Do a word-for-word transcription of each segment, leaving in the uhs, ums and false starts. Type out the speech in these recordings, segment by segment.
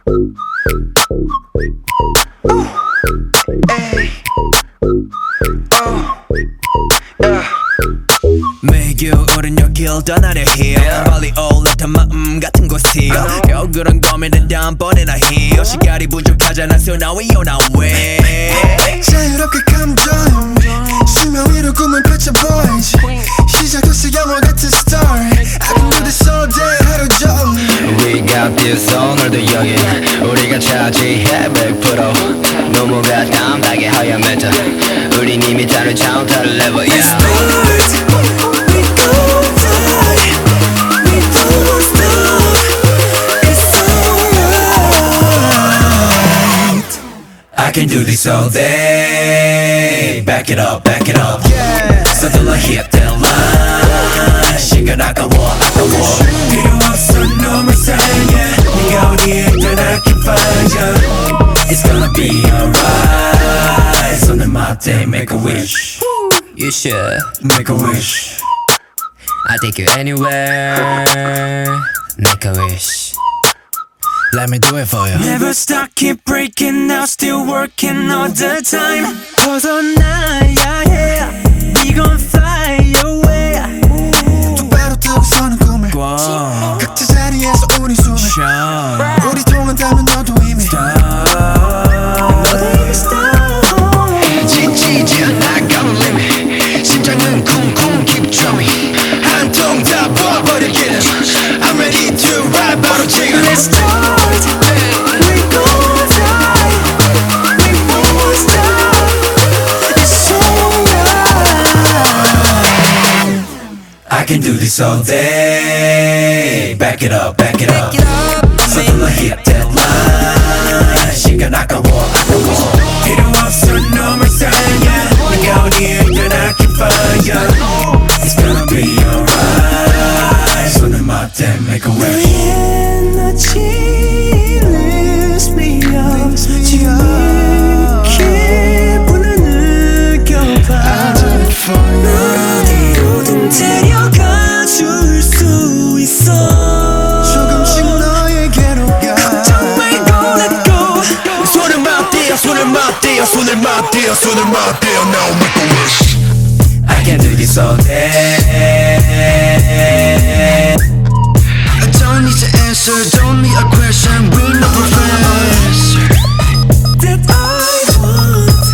매일 겨울은 여길 떠나려 해 빨리 올라탄 마음 같은 곳이 겨울은 고민은 다음번에나 해 시간이 부족하잖아 so now we on our way 자유롭게 감정 수면 위로 꿈을 펼쳐 boys 시작됐어 영화 같은 story I can do this all day 하루 종일 We got this 오늘도 여긴 우리가 차지해 백 퍼센트 너무가 담백해 하얀 메타 우린 이미 다른 차원 다른 레벨 yeah. Let's start We go die We don't stop It's alright I can do this all day Back it up, back it up yeah. 서둘러 hit that line 시간 아까워 아까워 필요 없어 놈을 사랑해 네가 어디에 있든 I can find you It's gonna be alright 손을 맞대 make a wish You should make a wish I'll take you anywhere Make a wish Let me do it for you Never stop, keep breaking out Still working all the time 벗어나야 해 We gon' fly away 똑바로 뜨고 서는 꿈을 각자 자리에서 우리 숨을 Shine 우리 통한다면 너도 이미 너도 이미 stop 지치지 않아 got limit 심장은 쿵쿵 keep drumming 한 통 다 부어버리기는 I'm ready to ride 바로 지금 Let's start We gon' die We won't stop It's alright I can do this all day Back it up, back it up 서둘러 hit that line 시간 아까워 아까워 필요 없어 놈을 사랑해 네가 어디에 있든 I can find you It's gonna be alright 손을 맞대 make a wish 에너지 lifts me up 지금 기분을 느껴봐 널 어디로든 데려가 줄 수 있어 조금씩 너에게로 가 걱정 말고 let go 손을 맞대요 손을 맞대요 손을 맞대요 손을 맞대요 Now make a wish I can do this all day I don't need to answer, don't need a question We no professor That I want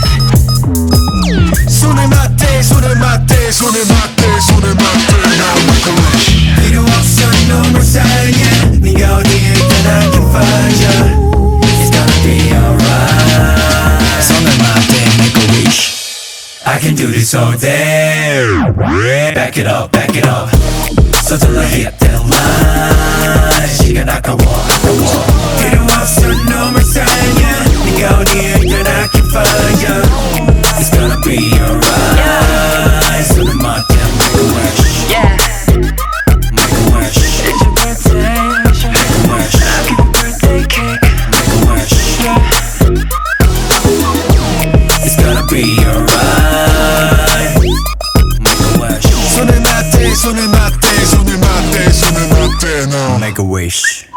손을 맞대 손을 맞대 손을 맞대 손을 맞대 Now make a wish 필요 없어 놈을 사랑해 네가 어디에 있든 I can find you It's gonna be alright 손을 맞대 make a wish I can do this all day Back it up, back it up 서둘러 hit that line 시간 아까워 아까워 필요 없어 놈을 사랑해 네가 어디에 있든 I can find you It's gonna be alright 손을 맞대 make a wish yeah. Make a wish It's your birthday Make a wish Happy birthday cake Make a wish It's gonna be alright Make a wish 손을 맞대 손을 맞대 손을 맞대 손을 맞대 Now Make a wish